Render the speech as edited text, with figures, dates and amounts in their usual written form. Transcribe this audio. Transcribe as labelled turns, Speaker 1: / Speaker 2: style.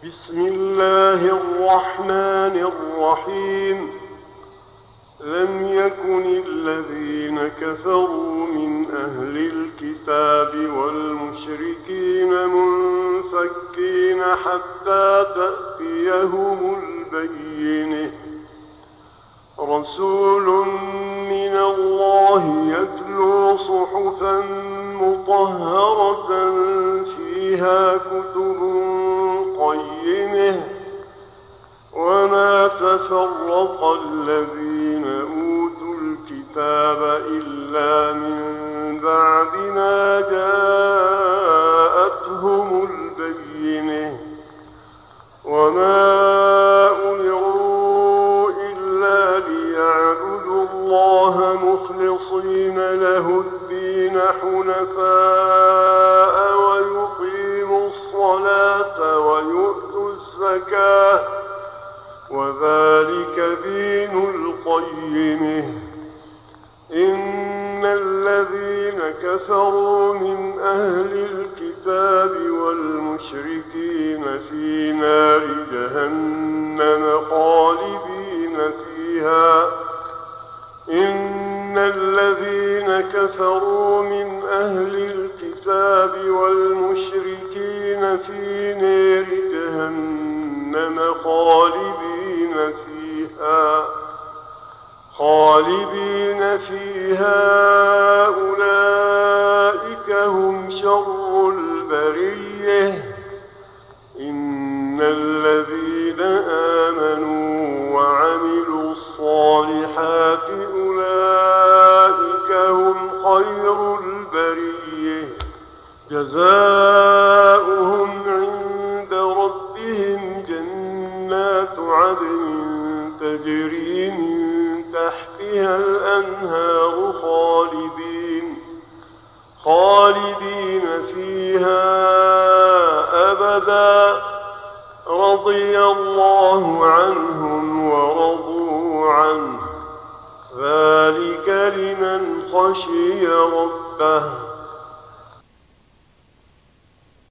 Speaker 1: بسم الله الرحمن الرحيم. لم يكن الذين كفروا من أهل الكتاب والمشركين منفكين حتى تأتيهم البينة. رسول من الله يتلو صحفا مطهرة فيها كتب قيمة. وما تفرق الذين أوتوا الكتاب إلا من بعد ما جاءتهم البينة. وما أمروا إلا ليعبدوا الله مخلصين له الدين حنفاء ويقيموا الصلاة ويؤتوا الزكاة وذلك دين القيمة. إن الذين كفروا من أهل الكتاب والمشركين في نار جهنم خالدين فيها. إن الذين كفروا من أهل الكتاب والمشركين في نار جهنم خالدين فيها أولئك هم شر البرية. إن الذين آمنوا وعملوا الصالحات أولئك هم خير البرية. جزاؤهم عند ربهم جنات عدن تجري من تحتها الأنهار خالدين فيها أبدا. رضي الله عنهم ورضوا عنه. ذلك لمن خشي ربه.